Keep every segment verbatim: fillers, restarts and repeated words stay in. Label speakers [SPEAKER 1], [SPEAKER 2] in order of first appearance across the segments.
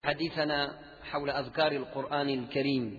[SPEAKER 1] حديثنا حول أذكار القرآن الكريم،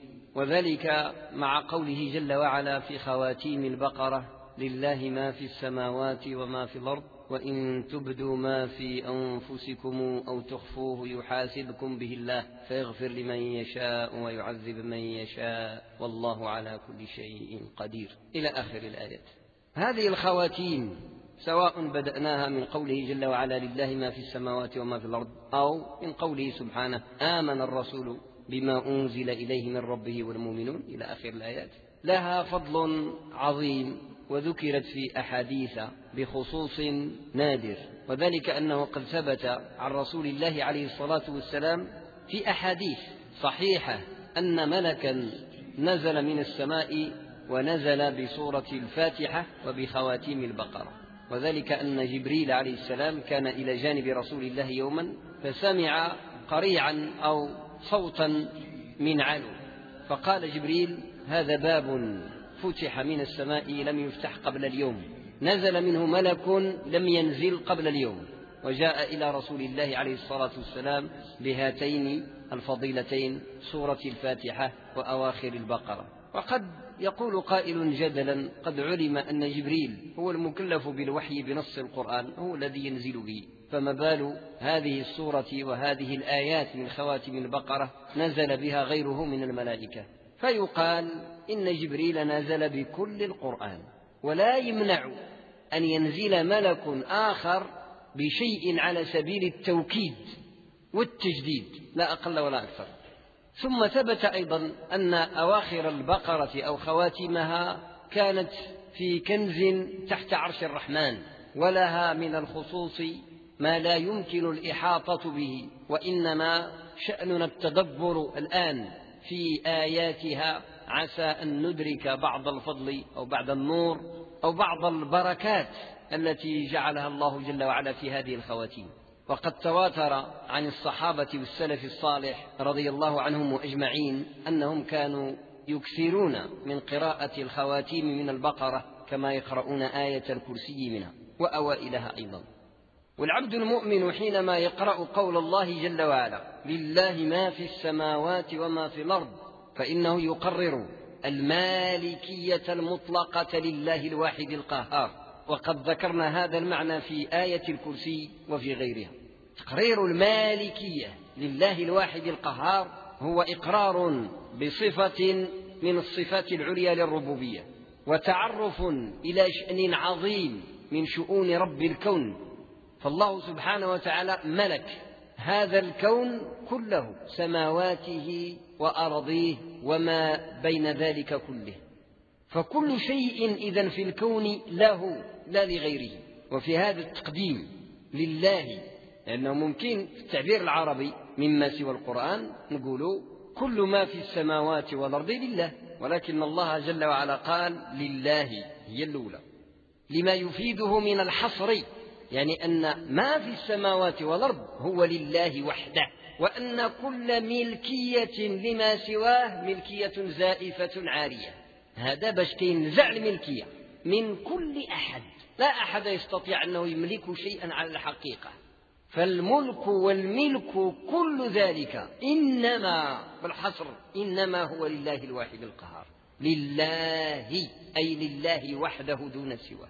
[SPEAKER 1] وذلك مع قوله جل وعلا في خواتيم البقرة: لله ما في السماوات وما في الأرض وإن تبدوا ما في أنفسكم أو تخفوه يحاسبكم به الله فيغفر لمن يشاء ويعذب من يشاء والله على كل شيء قدير، إلى آخر الآيات. هذه الخواتيم سواء بدأناها من قوله جل وعلا: لله ما في السماوات وما في الأرض، أو من قوله سبحانه: آمن الرسول بما أنزل إليه من ربه والمؤمنون، إلى آخر الآيات، لها فضل عظيم وذكرت في أحاديث بخصوص نادر، وذلك أنه قد ثبت عن رسول الله عليه الصلاة والسلام في أحاديث صحيحة أن ملكا نزل من السماء ونزل بسورة الفاتحة وبخواتيم البقرة، وذلك أن جبريل عليه السلام كان إلى جانب رسول الله يوما فسمع قريعا أو صوتا من علو، فقال جبريل: هذا باب فتح من السماء لم يفتح قبل اليوم، نزل منه ملك لم ينزل قبل اليوم، وجاء إلى رسول الله عليه الصلاة والسلام بهاتين الفضيلتين: سورة الفاتحة وأواخر البقرة. وقد يقول قائل جدلا: قد علم أن جبريل هو المكلف بالوحي بنص القرآن، هو الذي ينزل به، فما بال هذه السورة وهذه الآيات من خواتم البقرة نزل بها غيره من الملائكة؟ فيقال إن جبريل نزل بكل القرآن، ولا يمنع أن ينزل ملك آخر بشيء على سبيل التوكيد والتجديد، لا أقل ولا أكثر. ثم ثبت أيضا أن أواخر البقرة أو خواتمها كانت في كنز تحت عرش الرحمن، ولها من الخصوص ما لا يمكن الإحاطة به، وإنما شأننا التدبر الآن في آياتها، عسى أن ندرك بعض الفضل أو بعض النور أو بعض البركات التي جعلها الله جل وعلا في هذه الخواتيم. وقد تواتر عن الصحابة والسلف الصالح رضي الله عنهم أجمعين أنهم كانوا يكثرون من قراءة الخواتيم من البقرة كما يقرؤون آية الكرسي منها وأوائلها أيضا. والعبد المؤمن حينما يقرأ قول الله جل وعلا: لله ما في السماوات وما في الأرض، فإنه يقرر المالكية المطلقة لله الواحد القهار، وقد ذكرنا هذا المعنى في آية الكرسي وفي غيرها. تقرير المالكية لله الواحد القهار هو إقرار بصفة من الصفات العليا للربوبية، وتعرف إلى شأن عظيم من شؤون رب الكون، فالله سبحانه وتعالى ملك هذا الكون كله، سماواته وأرضيه وما بين ذلك كله، فكل شيء إذن في الكون له لا لغيره. وفي هذا التقديم لله، لأنه ممكن في التعبير العربي مما سوى القرآن نقول كل ما في السماوات والأرض لله، ولكن الله جل وعلا قال لله هي الأولى لما يفيده من الحصر، يعني أن ما في السماوات والأرض هو لله وحده، وأن كل ملكية لما سواه ملكية زائفة عارية. هذا باش تنزع الملكية من كل أحد، لا أحد يستطيع أنه يملك شيئا على الحقيقة، فالملك والملك كل ذلك إنما بالحصر إنما هو لله الواحد القهار، لله أي لله وحده دون سواه.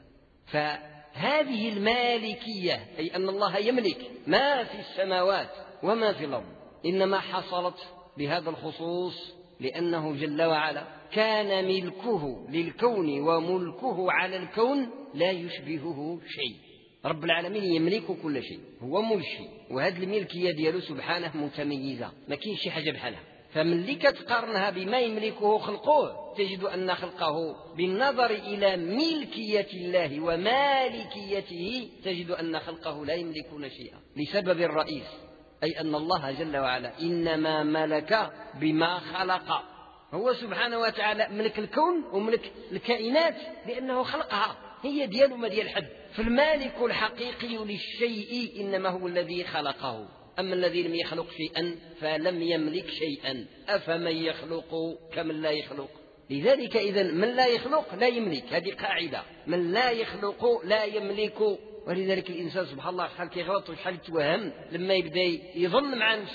[SPEAKER 1] فهذه المالكية أي أن الله يملك ما في السماوات وما في الأرض إنما حصلت بهذا الخصوص لأنه جل وعلا كان ملكه للكون وملكه على الكون لا يشبهه شيء. رب العالمين يملك كل شيء، هو ملشي، وهذه الملكية دياله سبحانه متميزة، ما كاين شي حاجة بحالها. فملي كتقارنها بما يملكه خلقه تجد أن خلقه بالنظر إلى ملكية الله ومالكيته تجد أن خلقه لا يملكون شيئا، لسبب الرئيس أي أن الله جل وعلا إنما ملك بما خلق، هو سبحانه وتعالى ملك الكون وملك الكائنات لأنه خلقها، هي ديال ما ديال حد. فالمالك الحقيقي للشيء إنما هو الذي خلقه، أما الذي لم يخلق شيئا فلم يملك شيئا، أفمن يخلق كمن لا يخلق. لذلك إذن من لا يخلق لا يملك، هذه قاعدة، من لا يخلق لا يملك. ولذلك الإنسان سبحان الله شحال كيغلط وشحال يتوهم لما يبدأ يظن مع نفسه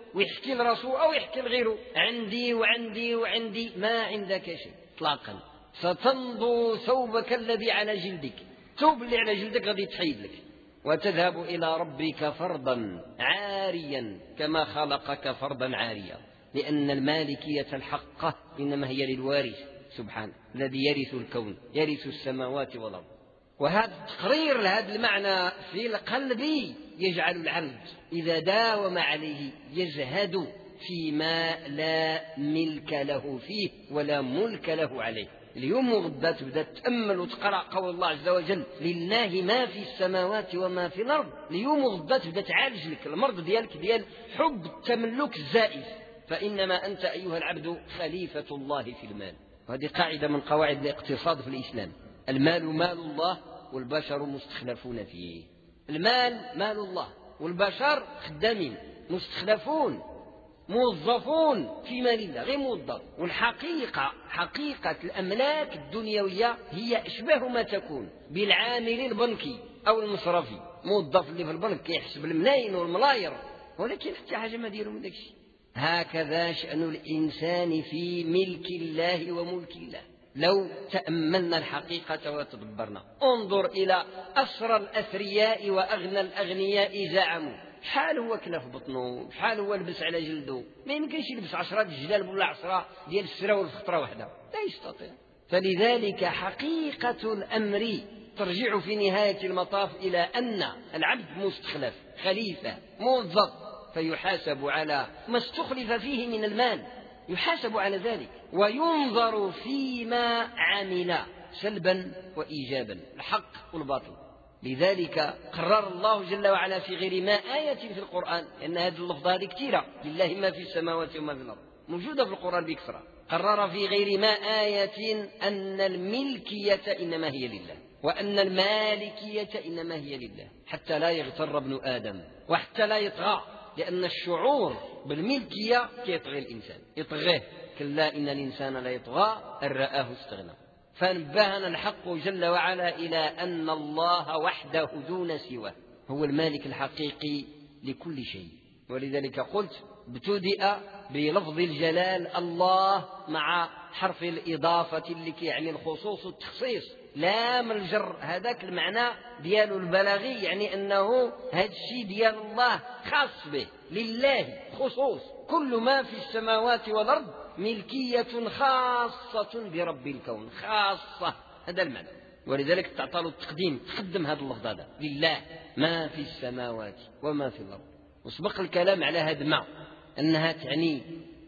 [SPEAKER 1] ويحكي لرسوله أو يحكي لغيره عندي وعندي وعندي، ما عندك شيء إطلاقا. ستمضو ثوبك الذي على جلدك، ثوب اللي على جلدك غادي يتحيد لك، وتذهب إلى ربك فرضا عاريا كما خلقك فرضا عاريا، لأن المالكية الحقة إنما هي للوارث سبحانه الذي يرث الكون، يرث السماوات والأرض. وهذا تقرير لهذا المعنى في القلب يجعل العبد إذا داوم عليه يزهد فيما لا ملك له فيه ولا ملك له عليه. اليوم وغدا تبدا تأمل وتقرأ قول الله عز وجل لله ما في السماوات وما في الأرض. اليوم وغدا تبدا تعالج لك المرض ديالك ديال حب التملك الزائف، فإنما أنت أيها العبد خليفة الله في المال. وهذه قاعدة من قواعد الاقتصاد في الإسلام. المال مال الله والبشر مستخلفون فيه. المال مال الله والبشر خدامين مستخلفون موظفون في مال الله غير موظف. والحقيقة حقيقة الأملاك الدنيوية هي أشبه ما تكون بالعامل البنكي أو المصرفي. موظف اللي في البنك يحسب الملايين والملاير، ولكن حتى حاجة ما ديروا من داكشي. هكذا شأن الإنسان في ملك الله وملك الله. لو تأملنا الحقيقة وتدبرنا، انظر إلى أسرى الأثرياء وأغنى الأغنياء زعموا شحال هو كلا في بطنه، شحال هو لبس على جلده. ما يمكنش يلبس عشرة الجلال ولا عشرة ديال السرة والفطرة واحدة، لا يستطيع. فلذلك حقيقة الأمر ترجع في نهاية المطاف إلى أن العبد مستخلف خليفة موظف، فيحاسب على ما استخلف فيه من المال، يحاسب على ذلك وينظر فيما عمل سلبا وإيجابا، الحق والباطل. لذلك قرر الله جل وعلا في غير ما آية في القرآن، لأن هذه اللفظة هذه كثيرة، لله ما في السماوات وما في الأرض، موجودة في القرآن بكثرة. قرر في غير ما آية أن الملكية إنما هي لله، وأن المالكية إنما هي لله، حتى لا يغتر ابن آدم وحتى لا يطغى، لأن الشعور بالملكية كيطغي الإنسان، يطغيه. كلا إن الإنسان لا يطغى أن رآه استغنى. فنبهنا الحق جل وعلا إلى أن الله وحده دون سواه هو المالك الحقيقي لكل شيء. ولذلك قلت ابتدأ بلفظ الجلال الله مع حرف الإضافة اللي يعني الخصوص والتخصيص، لا من الجر، هذاك المعنى ديال البلاغي، يعني أنه هذا الشيء ديال الله خاص به، لله خصوص. كل ما في السماوات والأرض ملكية خاصة برب الكون، خاصة، هذا المعنى. ولذلك تعطى له التقديم، تقدم هذا اللفظ هذا لله ما في السماوات وما في الأرض. وسبق الكلام على هذا ما أنها تعني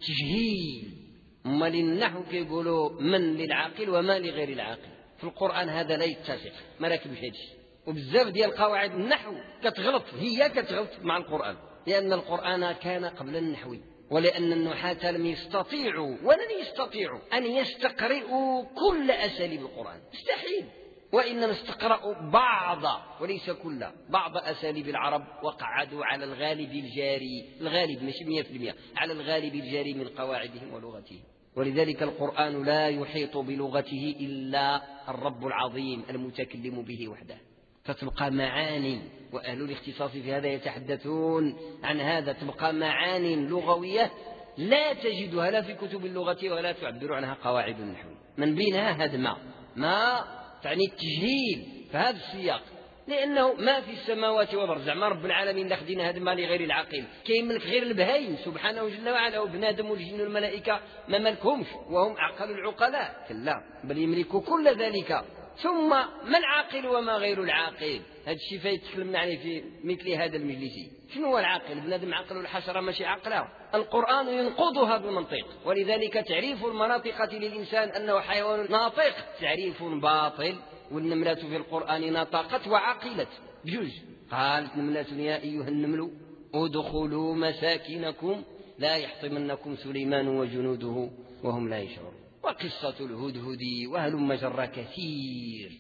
[SPEAKER 1] تجهيل. أما للنحو كيقولوا من للعاقل وما لغير العاقل، في القرآن هذا لا يتسق، ما راكبش هذا الشيء. وبزاف ديال قواعد النحو كتغلط، هي كتغلط مع القرآن، لأن القرآن كان قبل النحو، ولأن النحاة لم يستطيعوا ولن يستطيعوا أن يستقرئوا كل أساليب القرآن، مستحيل. وإنما استقرأوا بعض وليس كل بعض أساليب العرب، وقعدوا على الغالب الجاري، الغالب مش مئة في المئة، على الغالب الجاري من قواعدهم ولغتهم. ولذلك القرآن لا يحيط بلغته إلا الرب العظيم المتكلم به وحده، فتبقى معاني، وأهل الاختصاص في هذا يتحدثون عن هذا، تبقى معاني لغوية لا تجدها لا في كتب اللغة ولا تعبر عنها قواعد النحو. من بينها هذا ما ما تعني التجهيل في هذا السياق، لأنه ما في السماوات والأرض، زعما رب العالمين لاخدين هذا ما لغير العاقل، كيملك غير البهايم سبحانه جل وعلا، وبنادم والجن والملائكة ما ملكهمش وهم أعقل العقلاء، كلا بل يملكوا كل ذلك. ثم ما العاقل وما غير العاقل؟ هذا الشيء فيتكلمنا عليه في مثل هذا المجلس. شنو هو العاقل؟ بنادم عقل والحشرة ماشي عقلها. القرآن ينقضها بالمنطق، ولذلك تعريف المناطقة للإنسان أنه حيوان ناطق تعريف باطل. والنملة في القرآن نطقت وعقلت بجوج. قالت نملة يا أيها النمل ادخلوا مساكنكم لا يحطمنكم سليمان وجنوده وهم لا يشعرون. وقصة الهدهد وهلم جر كثير.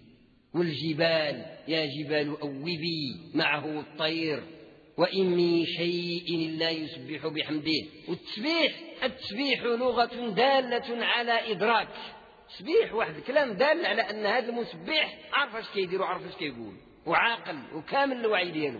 [SPEAKER 1] والجبال يا جبال أوبي معه الطير وإن من شيء إلا يسبح بحمده. والتسبيح التسبيح لغة دالة على إدراك. تسبيح واحد كلام دال على أن هذا المسبح عارف اش كيدير وعارف اش كيقول وعاقل وكامل الوعي ديالو.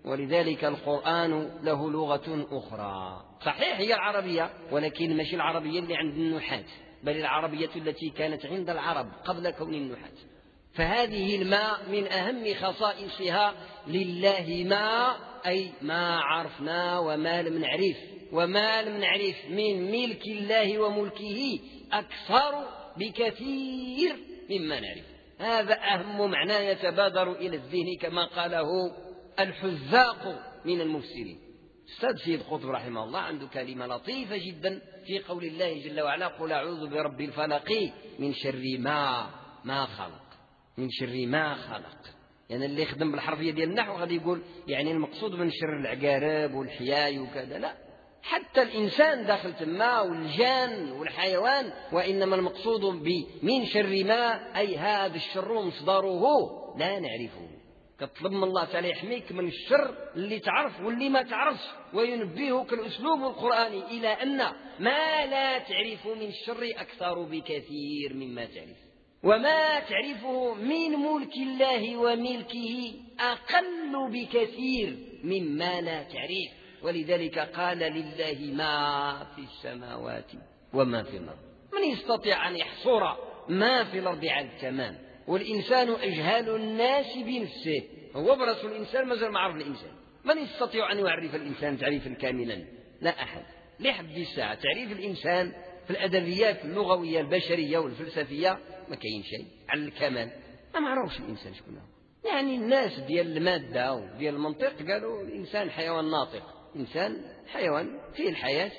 [SPEAKER 1] ولذلك القرآن له لغة أخرى، صحيح هي العربية، ولكن مش العربية اللي عند النحاة، بل العربية التي كانت عند العرب قبل كون النحاة. فهذه الماء من أهم خصائصها لله ما، أي ما عرفنا وما لم نعرف، وما لم نعرف من ملك الله وملكه أكثر بكثير مما نعرف. هذا أهم معنى يتبادر إلى الذهن كما قاله الحذاق من المفسرين. أستاذ سيد قطب رحمه الله عنده كلمة لطيفة جدا في قول الله جل وعلا: قل أعوذ برب الفلق من شر ما ما خلق، من شر ما خلق. يعني اللي يخدم بالحرفية ديال النحو غادي يقول يعني المقصود من شر العقارب والحياي وكذا، لا، حتى الإنسان داخل تما والجان والحيوان، وإنما المقصود بمن شر ما أي هذا الشر مصدره لا نعرفه. كطلب من الله تعالى يحميك من الشر اللي تعرف واللي ما تعرفش، وينبهك الأسلوب القرآني إلى أن ما لا تعرف من الشر أكثر بكثير مما تعرف، وما تعرفه من ملك الله وملكه أقل بكثير مما لا تعرف. ولذلك قال: لله ما في السماوات وما في الأرض. من يستطيع أن يحصر ما في الأرض على التمام؟ والإنسان أجهل الناس بنفسه، هو برأس الإنسان مازال ما عرف الإنسان. من يستطيع أن يعرف الإنسان تعريفا كاملا؟ لا أحد. لحد الساعة تعريف الإنسان في الأدبيات اللغوية البشرية والفلسفية ما كاين شيء على الكمال، ما معروفش الإنسان شكون هو. يعني الناس ديال المادة وديال المنطق قالوا الإنسان حيوان ناطق، إنسان حيوان فيه الحياة،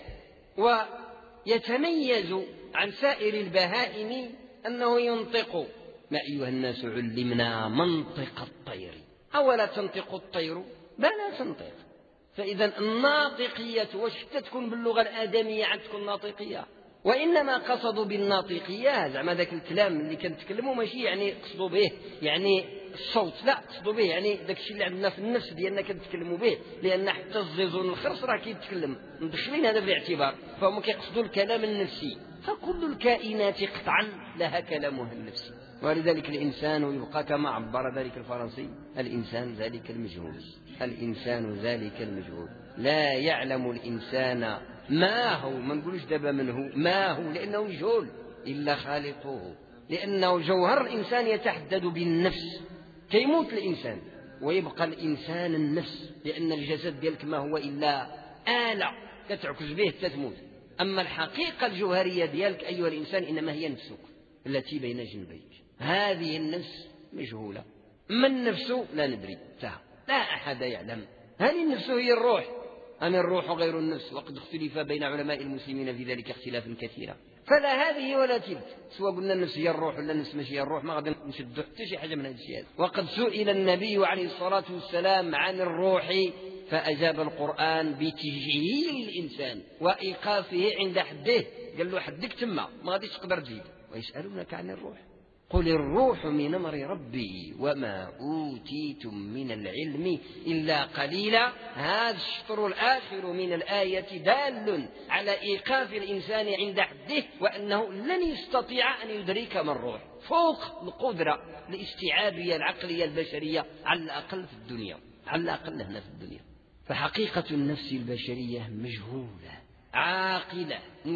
[SPEAKER 1] ويتميز عن سائر البهائم أنه ينطق. ما أيها الناس علمنا منطق الطير، أولا تنطق الطير؟ بلا تنطق. فإذا الناطقية واش حتى تكون باللغة الآدمية عاد تكون ناطقية؟ وإنما قصدوا بالناطقية زعما ذاك الكلام اللي كنتكلموا ماشي يعني قصدوا به يعني الصوت، لا، قصدوا به يعني ذاك الشيء اللي عندنا في النفس ديالنا كنتكلموا به، لأن حتى الزيزون الخرس راه كيتكلم، مدخلين هذا في الاعتبار، فهم كيقصدوا الكلام النفسي. فكل الكائنات قطعا لها كلامها النفسي، ولذلك الإنسان يبقى كما عبر ذلك الفرنسي: الإنسان ذلك المجهول، الإنسان ذلك المجهول. لا يعلم الإنسان ما هو، ما نقولوش دابا من هو، ما هو، لأنه مجهول، إلا خالقه، لأنه جوهر الإنسان يتحدد بالنفس. كيموت الإنسان ويبقى الإنسان النفس، لأن الجسد ديالك ما هو إلا آلة كتعكس به تتموت. أما الحقيقة الجوهرية ديالك أيها الإنسان إنما هي نفسك التي بين جنبيك. هذه النفس مجهولة. من نفسه لا ندري، لا أحد يعلم. هذه النفس هي الروح أم الروح غير النفس؟ وقد اختلف بين علماء المسلمين في ذلك اختلافا كثيرا، فلا هذه ولا تلك. سواء قلنا النفس هي الروح ولا النفس ماشي هي الروح، ما غادي نشدوا حتى شي حاجة من هذه الشيء. وقد سئل النبي عليه الصلاة والسلام عن الروح فأجاب القرآن بتجهيل الإنسان وإيقافه عند حده، قال له حدك تما ما غاديش تقدر تزيد. ويسألونك عن الروح قل الروح من أمر ربي وما أوتيتم من العلم إلا قليلا. هذا الشطر الآخر من الآية دال على إيقاف الإنسان عند حده، وأنه لن يستطيع أن يدرك ما الروح فوق القدرة الاستيعابية العقلية البشرية، على الأقل في الدنيا، على الأقل هنا في الدنيا. فحقيقة النفس البشرية مجهولة، عاقلة،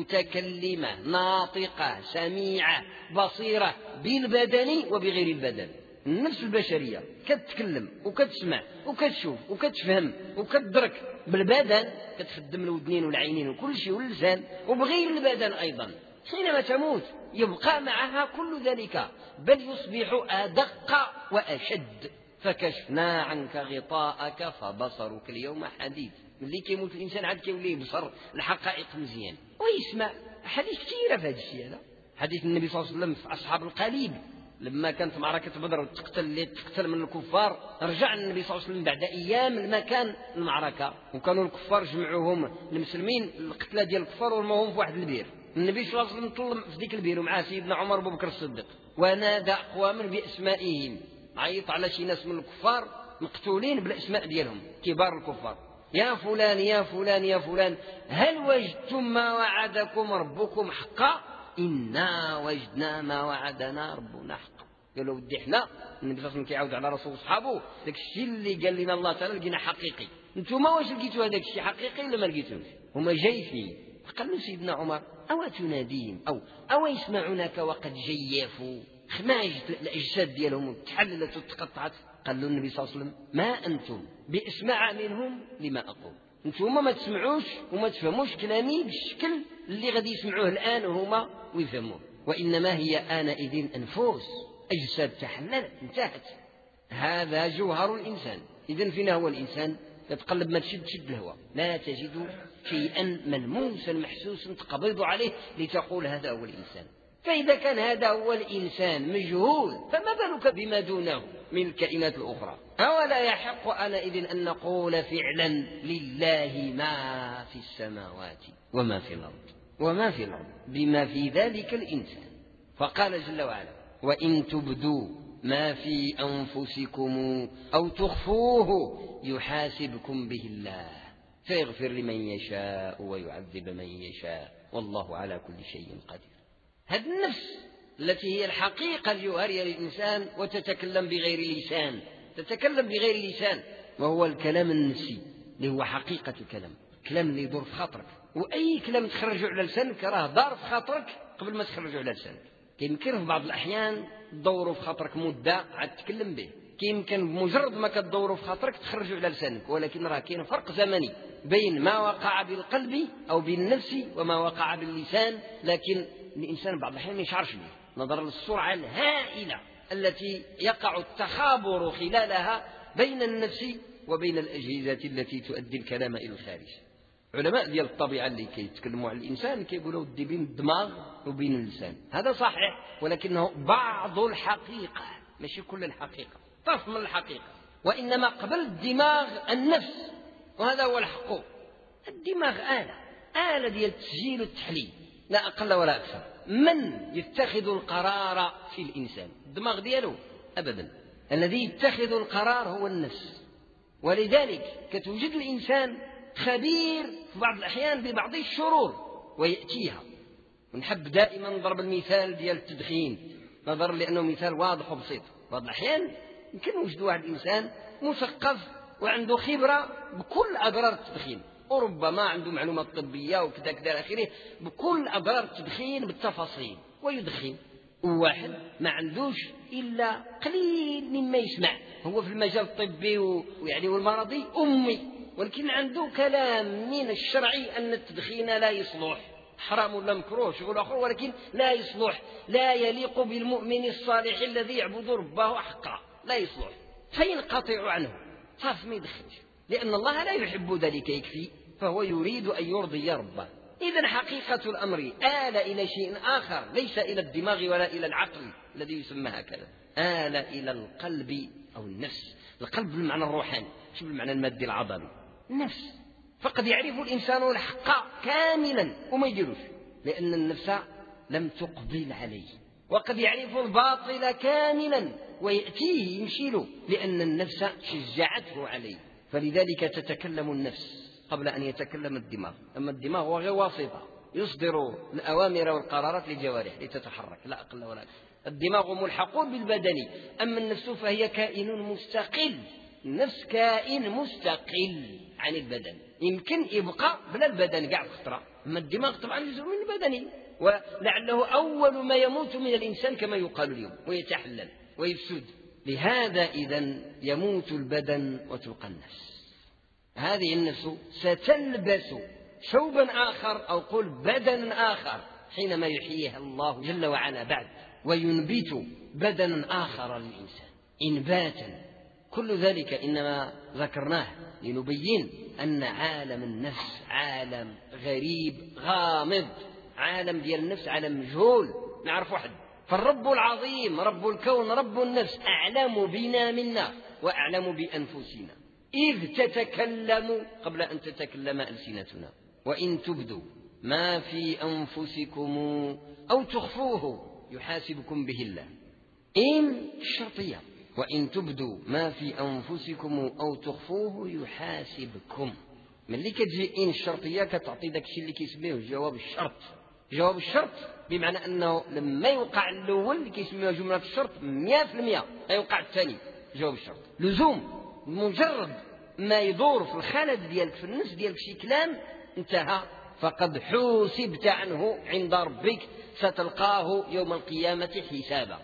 [SPEAKER 1] متكلمة، ناطقة، سميعة، بصيرة، بالبدن وبغير البدن. النفس البشرية كتتكلم وكتسمع وكتشوف وكتفهم وكتدرك بالبدن، كتخدم الودنين والعينين وكل شيء واللسان، وبغير البدن أيضا. حينما تموت يبقى معها كل ذلك، بل يصبح أدق وأشد. فكشفنا عنك غطاءك فبصرك اليوم حديد. ملي كيموت الإنسان عاد كيولي يبصر الحقائق مزيان ويسمع. حديث كثيرة في هذا الشيء هذا، حديث النبي صلى الله عليه وسلم في أصحاب القليب لما كانت معركة بدر وتقتل اللي تقتل من الكفار، رجع النبي صلى الله عليه وسلم بعد أيام المكان المعركة، وكانوا الكفار جمعوهم المسلمين القتلى ديال الكفار ورموهم في واحد البير. النبي صلى الله عليه وسلم طلب في ذيك البير ومعه سيدنا عمر وابو بكر الصديق، ونادى أقواما بأسمائهم، عيط على شي ناس من الكفار مقتولين بالأسماء ديالهم كبار الكفار: يا فلان يا فلان يا فلان، هل وجدتم ما وعدكم ربكم حقا؟ إنا وجدنا ما وعدنا ربنا حقا. قالوا ودي حنا النبي صلى الله عليه وسلم كيعاود على رسول وصحابه داك الشيء اللي قال لنا الله تعالى لقينا حقيقي. نتوما واش لقيتوا هذاك الشيء حقيقي ولا ما لقيتوش؟ هما جايفين. قال له سيدنا عمر أو تناديهم أو أو يسمعونك وقد جيفوا خماج الأجساد ديالهم تحللت وتقطعت. قال له النبي صلى الله عليه وسلم ما أنتم بأسمع منهم لما أقول. أنتم ما تسمعوش وما تفهموش كلامي بالشكل اللي غادي يسمعوه الآن وهما ويفهموه، وإنما هي آنئذ أنفس أجساد تحللت انتهت. هذا جوهر الإنسان. إذن فينا هو الإنسان؟ تتقلب ما تشد تشد الهواء، لا تجد شيئا ملموسا محسوسا تقبض عليه لتقول هذا هو الإنسان. فإذا كان هذا هو الإنسان مجهول فما بالك بما دونه من الكائنات الأخرى؟ أولا يحق آنئذ أن نقول فعلا لله ما في السماوات وما في الأرض وما في الأرض بما في ذلك الإنسان. فقال جل وعلا وإن تبدوا ما في أنفسكم أو تخفوه يحاسبكم به الله فيغفر لمن يشاء ويعذب من يشاء والله على كل شيء قدير. هذه النفس التي هي الحقيقة الجوهرية للإنسان وتتكلم بغير لسان، تتكلم بغير لسان، وهو الكلام النفسي اللي هو حقيقة الكلام، الكلام اللي يدور في خاطرك. وأي كلام تخرجه على لسانك راه دار في خاطرك قبل ما تخرجه على لسانك. كيمكن في بعض الأحيان تدوروا في خاطرك مدة عاد تتكلم به، كيمكن بمجرد ما كتدوروا في خاطرك تخرجوا على لسانك، ولكن راه كاين فرق زمني بين ما وقع بالقلب أو بالنفس وما وقع باللسان. لكن الإنسان بعض الأحيان ما يشعرش به نظرا للسرعة الهائلة التي يقع التخابر خلالها بين النفس وبين الأجهزة التي تؤدي الكلام إلى الخارج. علماء ديال الطبيعة اللي كيتكلموا على الإنسان كيقولوا ودي بين الدماغ وبين اللسان. هذا صحيح ولكنه بعض الحقيقة ماشي كل الحقيقة، طرف من الحقيقة، وإنما قبل الدماغ النفس. وهذا هو الحق. الدماغ آلة آلة ديال التسجيل والتحليل لا أقل ولا أكثر. من يتخذ القرار في الإنسان؟ الدماغ دياله؟ أبدا. الذي يتخذ القرار هو النفس. ولذلك كتوجد الإنسان خبير في بعض الأحيان ببعض الشرور ويأتيها. ونحب دائما نضرب المثال ديال التدخين نظرا لأنه مثال واضح وبسيط. بعض الأحيان يمكن وجد واحد الإنسان مثقف وعنده خبرة بكل أضرار التدخين، وربما عنده معلومات طبية وكذا كذا آخره بكل أضرار التدخين بالتفاصيل ويدخن. وواحد ما عندوش إلا قليل مما يسمع، هو في المجال الطبي ويعني والمرضي أمي، ولكن عنده كلام من الشرعي أن التدخين لا يصلح، حرام ولا مكروه شغل آخر، ولكن لا يصلح، لا يليق بالمؤمن الصالح الذي يعبد ربه حقا، لا يصلح، فينقطع عنه صاف ما يدخنش، لأن الله لا يحب ذلك يكفي، فهو يريد أن يرضي ربه. إذن حقيقة الأمر آل إلى شيء آخر، ليس إلى الدماغ ولا إلى العقل الذي يسمى هكذا، آل إلى القلب أو النفس. القلب بالمعنى الروحاني مش بالمعنى المادي العضلي، النفس. فقد يعرف الإنسان الحق كاملا وما يديروش لأن النفس لم تقبل عليه، وقد يعرف الباطل كاملا ويأتيه يمشي له لأن النفس شجعته عليه. فلذلك تتكلم النفس قبل أن يتكلم الدماغ. أما الدماغ هو غير واسطة يصدر الأوامر والقرارات للجوارح لتتحرك لا أقل ولا أكثر. الدماغ ملحق بالبدن، أما النفس فهي كائن مستقل. النفس كائن مستقل عن البدن، يمكن يبقى بلا البدن قاع خطرة، أما الدماغ طبعا جزء من البدن، ولعله أول ما يموت من الإنسان كما يقال اليوم ويتحلل ويفسد. لهذا إذن يموت البدن وتبقى النفس. هذه النفس ستلبس ثوبا آخر أو قل بدنا آخر حينما يحييها الله جل وعلا بعد، وينبت بدنا آخر للإنسان إنباتا. كل ذلك إنما ذكرناه لنبين أن عالم النفس عالم غريب غامض، عالم ديال النفس عالم مجهول نعرف واحد. فالرب العظيم رب الكون رب النفس أعلم بنا منا وأعلم بأنفسنا إذ تتكلم قبل أن تتكلم ألسنتنا. وإن تبدوا ما في أنفسكم أو تخفوه يحاسبكم به الله. إن الشرطية، وإن تبدوا ما في أنفسكم أو تخفوه يحاسبكم. من اللي كتجي إن الشرطية كتعطي داك الشيء اللي كيسميه الجواب الشرط، جواب الشرط بمعنى أنه لما يوقع الأول كيسميها جملة الشرط مئة في المئة يوقع الثاني جواب الشرط. لزوم مجرد ما يدور في الخلد ديالك في النفس ديالك شي كلام انتهى، فقد حوسبت عنه عند ربك ستلقاه يوم القيامة حسابا.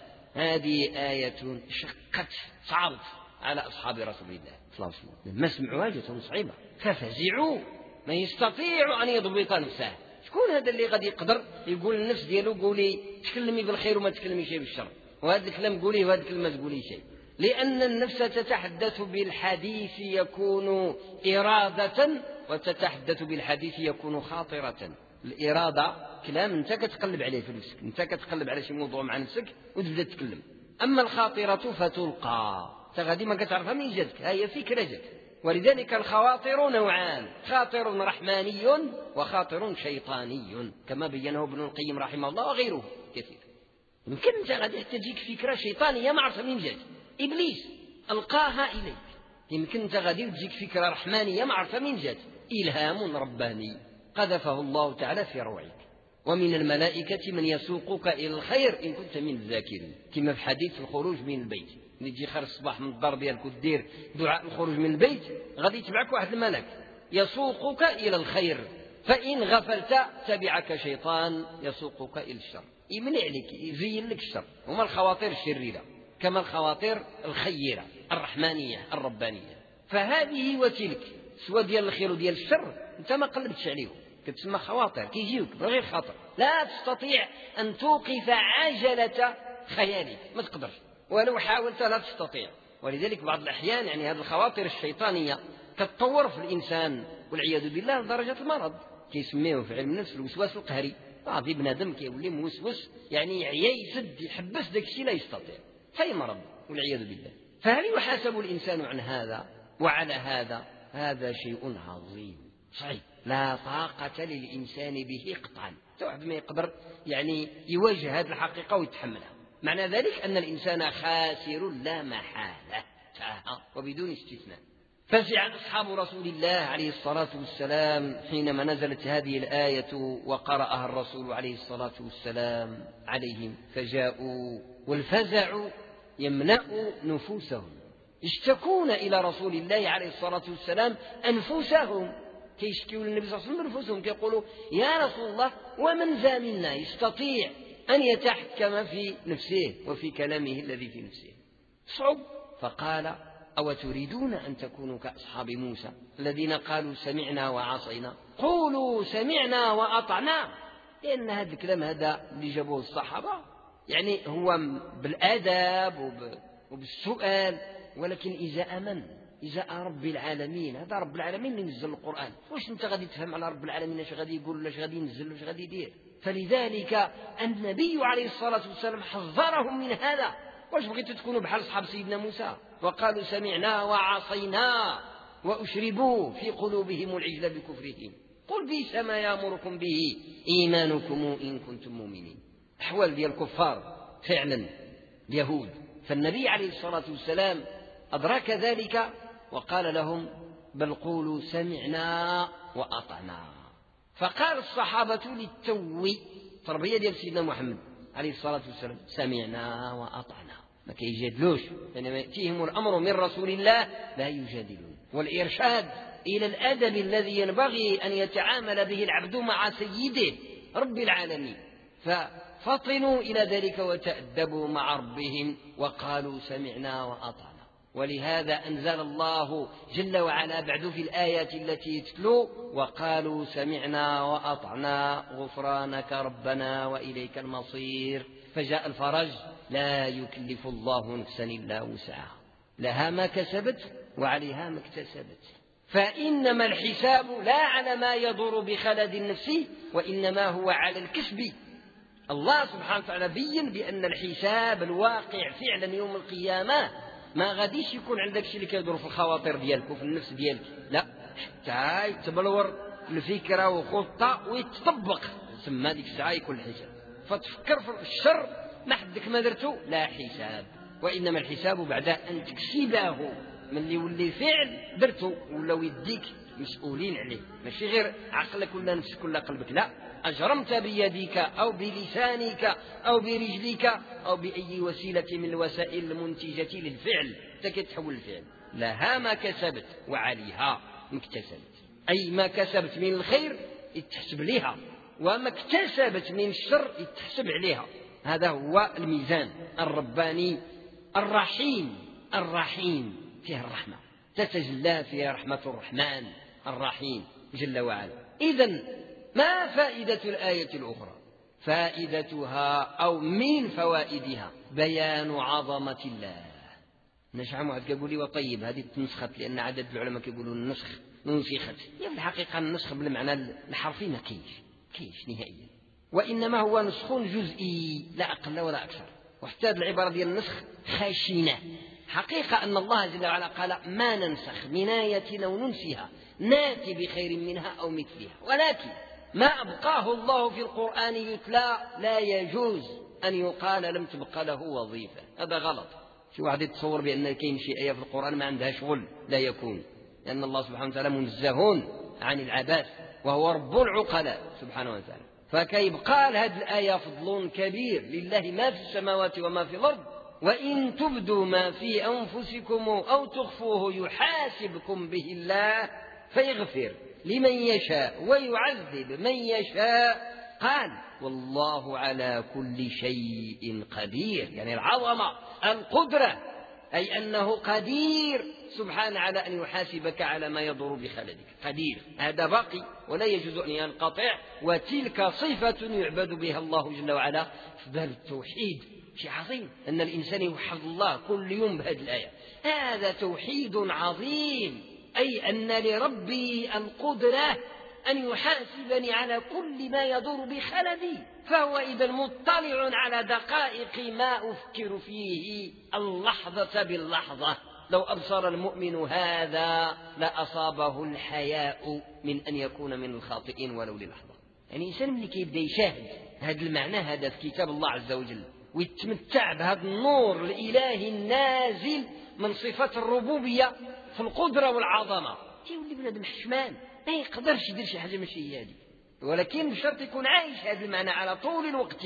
[SPEAKER 1] هذه آية شقت صعبت على أصحاب رسول الله صلى الله عليه وسلم، لما سمعوها جاتهم صعيبة ففزعوا، ما يستطيع أن يضبط نفسه. شكون هذا اللي غادي يقدر يقول للنفس ديالو قولي تكلمي بالخير وما تكلمي شيء بالشر، وهذا الكلام قوليه وهذا الكلام ما تقولي شيء؟ لأن النفس تتحدث بالحديث يكون إرادة، وتتحدث بالحديث يكون خاطرة. الإرادة كلام أنت كتقلب عليه في نفسك، أنت كتقلب على شي موضوع مع نفسك وتبدأ تتكلم. أما الخاطرة فتلقى، أنت غادي ما كتعرفها من جاتك، هي فكرة جات. ولذلك الخواطر نوعان، خاطر رحماني وخاطر شيطاني، كما بينه ابن القيم رحمه الله وغيره كثير. يمكن أنت غادي تجيك فكرة شيطانية ما عرفها من جات، إبليس ألقاها إليك. يمكن أنت غادي تجيك فكرة رحمانية ما عرفها من جات، إلهام رباني قذفه الله تعالى في روعك. ومن الملائكة من يسوقك إلى الخير إن كنت من الذاكرين، كما في حديث الخروج من البيت، نجي خير الصباح من الدار ديالك ودير دعاء الخروج من البيت غادي يتبعك واحد الملك يسوقك إلى الخير، فإن غفلت تبعك شيطان يسوقك إلى الشر، يمنع لك يزين لك الشر. هما الخواطر الشريرة كما الخواطر الخيرة الرحمانية الربانية. فهذه وتلك سواء ديال الخير وديال الشر انت ما قلبتش عليهم، كتسمى خواطر كيجيوك بغير خاطر، لا تستطيع أن توقف عجلة خيالك، ما تقدرش ولو حاولت لا تستطيع. ولذلك بعض الأحيان يعني هذه الخواطر الشيطانية تتطور في الإنسان والعياذ بالله لدرجة المرض، كيسميه في علم النفس الوسواس القهري. بعض ابن آدم كيولي موسوس، يعني يعيا يسد يحبس داك الشيء لا يستطيع، هي مرض والعياذ بالله. فهل يحاسب الإنسان عن هذا وعلى هذا؟ هذا شيء عظيم صعب لا طاقة للإنسان به قطعا، واحد ما يقدر يعني يواجه هذه الحقيقة ويتحملها. معنى ذلك أن الإنسان خاسر لا محالة وبدون استثناء. فزع أصحاب رسول الله عليه الصلاة والسلام حينما نزلت هذه الآية وقرأها الرسول عليه الصلاة والسلام عليهم، فجاءوا والفزع يمنأ نفوسهم، يشتكون إلى رسول الله عليه الصلاة والسلام أنفسهم، كيشكوا للنبي صلى الله عليه وسلم أنفسهم، كيقولوا يا رسول الله ومن ذا منا يستطيع أن يتحكم في نفسه وفي كلامه الذي في نفسه؟ صعب. فقال أو تريدون أن تكونوا كأصحاب موسى الذين قالوا سمعنا وعصينا؟ قولوا سمعنا وأطعنا، لأن هذا الكلام هذا اللي جابوه الصحابة يعني هو بالآداب وبالسؤال، ولكن إذا أمن إذا رب العالمين، هذا رب العالمين اللي نزل القرآن، واش أنت غادي تفهم على رب العالمين اش غادي يقول ولا اش غادي ينزل واش غادي يدير؟ فلذلك النبي عليه الصلاة والسلام حذرهم من هذا. واش بغيتوا تكونوا بحال أصحاب سيدنا موسى وقالوا سمعنا وعصينا وأشربوا في قلوبهم العجل بكفرهم؟ قل بئس ما يأمركم به إيمانكم إن كنتم مؤمنين. أحوال ديال الكفار فعلا اليهود. فالنبي عليه الصلاة والسلام أدرك ذلك وقال لهم بل قولوا سمعنا وأطعنا. فقال الصحابة للتو تربية ديال سيدنا محمد عليه الصلاة والسلام سمعنا وأطعنا، ما كيجادلوش، حينما يأتيهم الأمر من رسول الله لا يجادلون. والإرشاد إلى الأدب الذي ينبغي أن يتعامل به العبد مع سيده رب العالمين، ففطنوا إلى ذلك وتأدبوا مع ربهم وقالوا سمعنا وأطعنا. ولهذا أنزل الله جل وعلا بعد في الآيات التي تتلو وقالوا سمعنا وأطعنا غفرانك ربنا وإليك المصير. فجاء الفرج لا يكلف الله نفسا إلا وسعها، لها ما كسبت وعليها ما اكتسبت. فإنما الحساب لا على ما يضر بخلد النفس وإنما هو على الكسب. الله سبحانه وتعالى بين بأن الحساب الواقع فعلا يوم القيامة ما غاديش يكون عندك شيء اللي كيدور في الخواطر ديالك وفي النفس ديالك، لا، حتى يتبلور الفكرة وخطة ويتطبق، ثم ديك الساعة يكون الحساب. فتفكر في الشر ما حدك ما درته لا حساب، وإنما الحساب بعد أن تكسبه من اللي يولي فعل درته ولا يديك مسؤولين عليه، ماشي غير عقلك ولا نفسك ولا قلبك، لا، أجرمت بيدك أو بلسانك أو برجلك أو بأي وسيلة من الوسائل المنتجة للفعل، أنت كتحول الفعل، لها ما كسبت وعليها ما اكتسبت، أي ما كسبت من الخير يتحسب لها، وما اكتسبت من الشر يتحسب عليها. هذا هو الميزان الرباني الرحيم. الرحيم فيه الرحمة، تتجلى فيها رحمة الرحمن الرحيم جل وعلا. إذن ما فائدة الآية الأخرى؟ فائدتها أو من فوائدها بيان عظمة الله. نشعر واحد يقول لي وطيب هذه تنسخت، لأن عدد العلماء يقولون النسخ نسخت، هي في الحقيقة النسخ بالمعنى الحرفي ما كاينش كاينش نهائيا، وإنما هو نسخ جزئي لا أقل ولا أكثر. وحتى هذه العبارة ديال النسخ خاشنة. حقيقة أن الله جل وعلا قال ما ننسخ من آية أو ننسها ناتي بخير منها أو مثلها، ولكن ما أبقاه الله في القرآن يتلى لا يجوز أن يقال لم تبقى له وظيفة، هذا غلط. شي واحد يتصور بأن كاين شي آية في القرآن ما عندها شغل، لا يكون، لأن الله سبحانه وتعالى منزه عن العبث وهو رب العقلاء سبحانه وتعالى. فكيبقى لهذه الآية فضل كبير، لله ما في السماوات وما في الأرض، وإن تبدوا ما في أنفسكم أو تخفوه يحاسبكم به الله فيغفر لمن يشاء ويعذب من يشاء. قال والله على كل شيء قدير، يعني العظمة القدرة، أي أنه قدير سبحانه على أن يحاسبك على ما يضر بخلدك، قدير، هذا باقي ولا يجوز أن ينقطع، وتلك صفة يعبد بها الله جل وعلا في باب التوحيد. شيء عظيم أن الإنسان يوحد الله كل يوم بهذه الآية، هذا توحيد عظيم، أي أن لربي القدرة أن يحاسبني على كل ما يدور بخلدي، فهو إذا مطلع على دقائق ما أفكر فيه اللحظة باللحظة. لو أبصر المؤمن هذا لأصابه الحياء من أن يكون من الخاطئين ولو للحظة. يعني الإنسان ملي كيبدأ يشاهد هذا المعنى هذا في كتاب الله عز وجل ويتمتع بهذا النور الإلهي النازل من صفة الربوبية في القدرة والعظمة، يولي بنادم حشمان ما يقدرش يدير شي حاجة ماشي هي هذه، ولكن بشرط يكون عايش هذا المعنى على طول الوقت.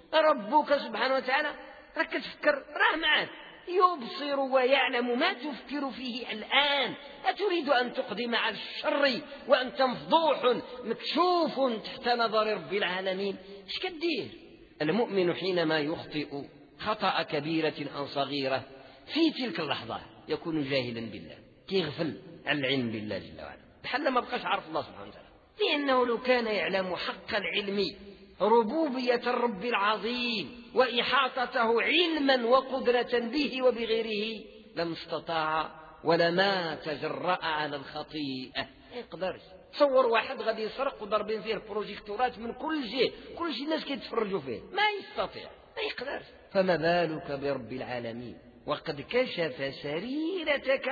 [SPEAKER 1] ربك سبحانه وتعالى راك تفكر راه معك، يبصر ويعلم ما تفكر فيه الآن، أتريد أن تقدم على الشر وأنت مفضوح مكشوف تحت نظر رب العالمين؟ ايش كدير؟ المؤمن حينما يخطئ خطأ كبيرة أو صغيرة في تلك اللحظة يكون جاهلا بالله، كيغفل عن العلم بالله جل وعلا، بحال ما بقاش عارف الله سبحانه وتعالى، لأنه لو كان يعلم حق العلم ربوبية الرب العظيم وإحاطته علما وقدرة به وبغيره لم استطاع ولما تجرأ على الخطيئة. ما يقدرش. تصور واحد غادي يسرق وضربين فيه البروجيكتورات من كل جهة، كل شيء الناس كيتفرجوا فيه، ما يستطيع، ما يقدرش، فما بالك برب العالمين؟ وقد كشف سريرتك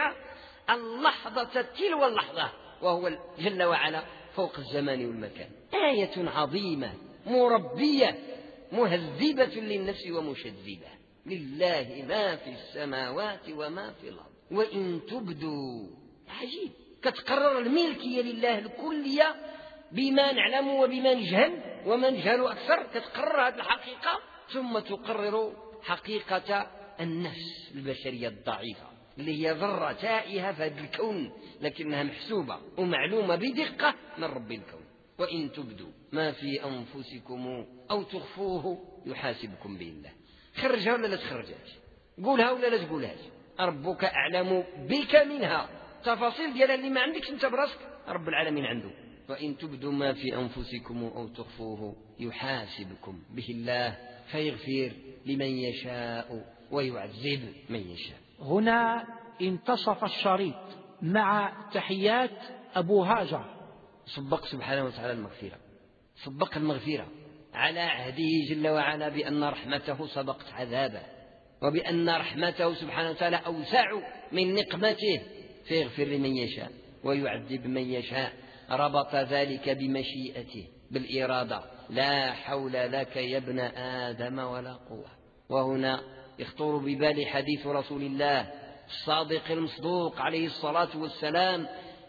[SPEAKER 1] اللحظة تلو اللحظة، وهو جل وعلا فوق الزمان والمكان. آية عظيمة مربية مهذبة للنفس ومشذبة. لله ما في السماوات وما في الأرض وإن تبدوا، عجيب، كتقرر الملكية لله الكلية بما نعلم وبما نجهل وما نجهل أكثر، كتقرر هذه الحقيقة، ثم تقرر حقيقة النفس البشرية الضعيفة اللي هي ذرة تائهة في هذا الكون، لكنها محسوبة ومعلومة بدقة من رب الكون. وإن تبدوا ما في أنفسكم أو تخفوه يحاسبكم به الله. خرجها ولا لا تخرجهاش، قولها ولا لا تقولهاش، ربك أعلم بك منها، تفاصيل ديالها اللي ما عندكش انت براسك رب العالمين عنده. وإن تبدوا ما في أنفسكم أو تخفوه يحاسبكم به الله فيغفر لمن يشاء ويعذب من يشاء.
[SPEAKER 2] هنا انتصف الشريط مع تحيات أبو هاجر.
[SPEAKER 1] صبق سبحانه وتعالى المغفرة، صبق المغفرة على عهده جل وعلا بأن رحمته سبقت عذابه، وبأن رحمته سبحانه وتعالى أوسع من نقمته، فيغفر لمن يشاء ويعذب من يشاء. ربط ذلك بمشيئته بالإرادة، لا حول لك يا ابن آدم ولا قوة. وهنا يخطر ببالي حديث رسول الله الصادق المصدوق عليه الصلاة والسلام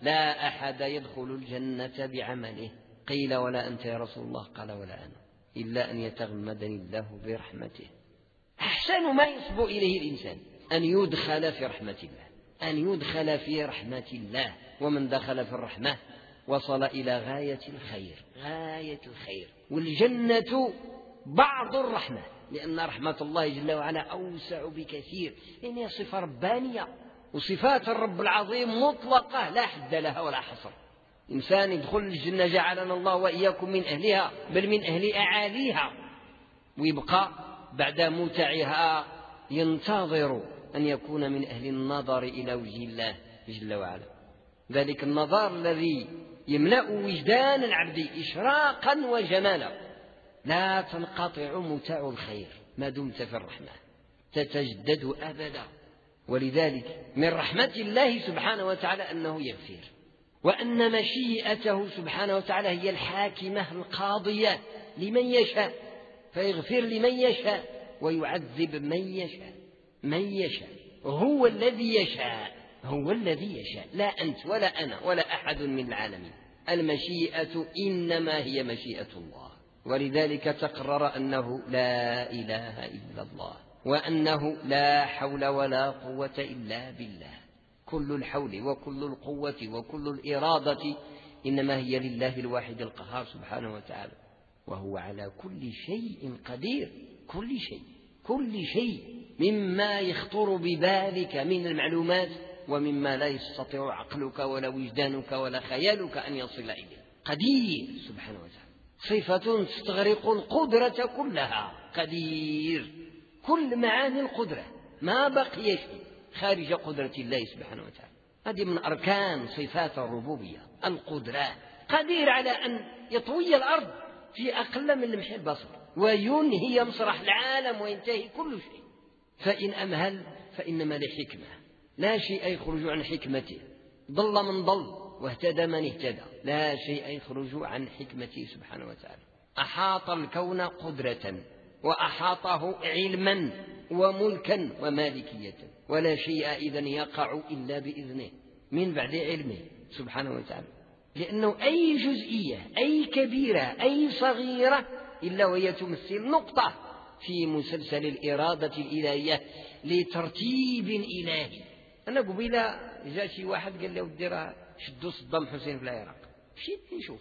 [SPEAKER 1] لا أحد يدخل الجنة بعمله. قيل ولا أنت يا رسول الله؟ قال ولا أنا، إلا أن يتغمدني الله برحمته. أحسن ما يصب إليه الإنسان أن يدخل في رحمة الله، أن يدخل في رحمة الله. ومن دخل في الرحمة وصل إلى غاية الخير، غاية الخير. والجنة بعض الرحمة، لأن رحمة الله جل وعلا أوسع بكثير، لأن هي صفة ربانية، وصفات الرب العظيم مطلقة لا حد لها ولا حصر. إنسان يدخل الجنة جعلنا الله وإياكم من أهلها، بل من أهل أعاليها، ويبقى بعد متعها ينتظر أن يكون من أهل النظر إلى وجه الله جل وعلا. ذلك النظر الذي يملأ وجدان العبد إشراقا وجمالا. لا تنقطع متاع الخير ما دمت في الرحمة، تتجدد أبدا. ولذلك من رحمة الله سبحانه وتعالى أنه يغفر، وأن مشيئته سبحانه وتعالى هي الحاكمة القاضية لمن يشاء، فيغفر لمن يشاء ويعذب من يشاء. من يشاء هو الذي يشاء، هو الذي يشاء، لا أنت ولا أنا ولا أحد من العالمين. المشيئة إنما هي مشيئة الله. ولذلك تقرر أنه لا إله إلا الله، وأنه لا حول ولا قوة إلا بالله. كل الحول وكل القوة وكل الإرادة إنما هي لله الواحد القهار سبحانه وتعالى، وهو على كل شيء قدير. كل شيء، كل شيء مما يخطر ببالك من المعلومات، ومما لا يستطيع عقلك ولا وجدانك ولا خيالك أن يصل إليه، قدير سبحانه وتعالى. صفة تستغرق القدرة كلها، قدير، كل معاني القدرة، ما بقي شيء خارج قدرة الله سبحانه وتعالى. هذه من أركان صفات الربوبية، القدرة. قدير على أن يطوي الأرض في أقل من لمح البصر، وينهي مسرح العالم وينتهي كل شيء. فإن أمهل فإنما لحكمة، لا شيء يخرج عن حكمته. ضل من ضل واهتدى من اهتدى، لا شيء يخرج عن حكمته سبحانه وتعالى. أحاط الكون قدرة، وأحاطه علما وملكا ومالكية، ولا شيء إذن يقع إلا بإذنه من بعد علمه سبحانه وتعالى. لأنه أي جزئية، أي كبيرة، أي صغيرة، إلا وهي تمثل نقطة في مسلسل الإرادة الإلهية لترتيب إلهي. أنا قبيلة جاء شي واحد قال لي ودي راه شدوا صدام حسين في العراق، مشيت نشوف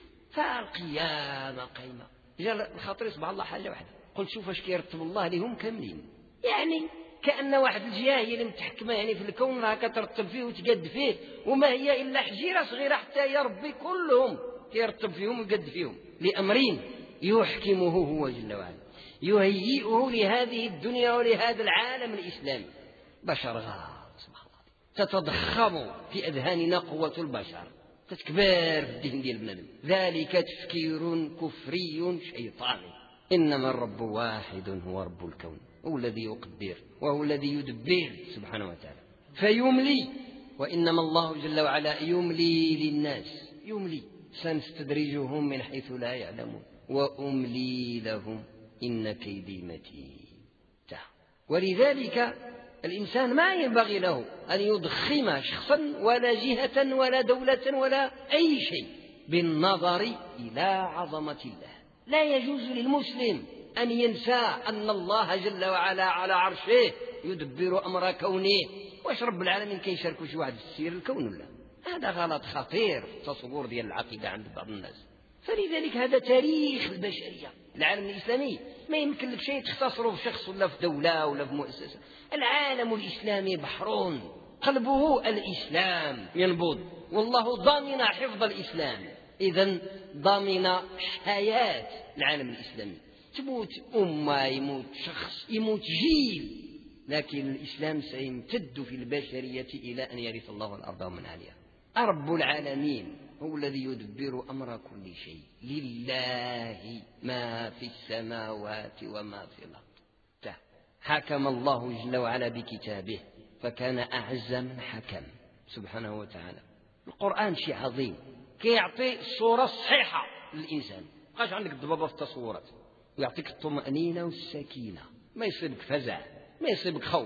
[SPEAKER 1] فالقيامة قيمة. جاء الخاطر سبحان الله حاجة واحدة، قلت شوف اش كيرتب الله لهم كاملين، يعني كأن واحد الجهة هي اللي متحكمة يعني في الكون، راها كترتب فيه وتقد فيه، وما هي إلا حجيرة صغيرة حتى يربي كلهم يرتب فيهم ويقد فيهم لأمرين يحكمه هو جل وعلا، يهيئه لهذه الدنيا ولهذا العالم الإسلامي. بشر غار سبحان الله، تتضخم في أذهاننا قوة البشر، تتكبر في الدين ديال بنادم. ذلك تفكير كفري شيطاني. إنما الرب واحد، هو رب الكون، هو الذي يقدر وهو الذي يدبر سبحانه وتعالى. فيملي، وإنما الله جل وعلا يملي للناس، يملي. سنستدرجهم من حيث لا يعلمون وأملي لهم إن كيدي متين. ولذلك الإنسان ما ينبغي له أن يضخم شخصا ولا جهة ولا دولة ولا أي شيء بالنظر إلى عظمة الله. لا يجوز للمسلم أن ينسى أن الله جل وعلا على عرشه يدبر أمر كونه. واش رب العالمين كيشاركوا شي واحد في السير الكون ولا؟ هذا غلط خطير في التصور ديال العقيدة عند بعض الناس. فلذلك هذا تاريخ البشرية. العالم الإسلامي ما يمكن لك شيء تختصره في شخص ولا في دولة ولا في مؤسسة. العالم الإسلامي بحر قلبه الإسلام ينبض، والله ضامن حفظ الإسلام، إذن ضامن حياة العالم الإسلامي. تموت أمة، يموت شخص، يموت جيل، لكن الإسلام سيمتد في البشرية إلى أن يرث الله الأرض ومن عليها. رب العالمين هو الذي يدبر أمر كل شيء. لله ما في السماوات وما في الأرض. حكم الله جل وعلا بكتابه فكان أعز من حكم سبحانه وتعالى. القرآن شيء عظيم، كيعطي الصورة الصحيحة للإنسان، مابقاش عندك الضبابة في التصورات، ويعطيك الطمأنينة والسكينة، ما يصيبك فزع، ما يصيبك خوف،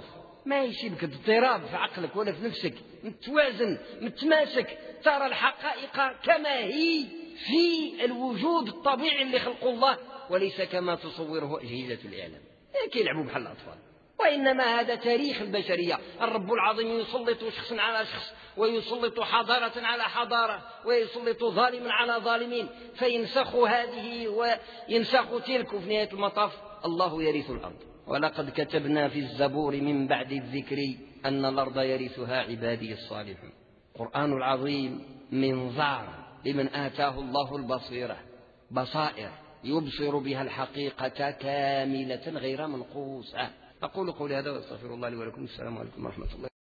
[SPEAKER 1] ما يصيبك اضطراب في عقلك ولا في نفسك، متوازن متماسك، ترى الحقائق كما هي في الوجود الطبيعي اللي خلقه الله، وليس كما تصوره أجهزة الإعلام كيلعبوا بحال الأطفال. وإنما هذا تاريخ البشرية، الرب العظيم يسلط شخصا على شخص، ويسلط حضارة على حضارة، ويسلط ظالما على ظالمين، فينسخ هذه وينسخ تلك، وفي نهاية المطاف الله يرث الأرض. ولقد كتبنا في الزبور من بعد الذكر أن الأرض يرثها عبادي الصالحون. القرآن العظيم منظار لمن آتاه الله البصيرة، بصائر يبصر بها الحقيقة كاملة غير منقوصة. أقول قولي هذا وأستغفر الله لي ولكم. السلام عليكم ورحمة الله.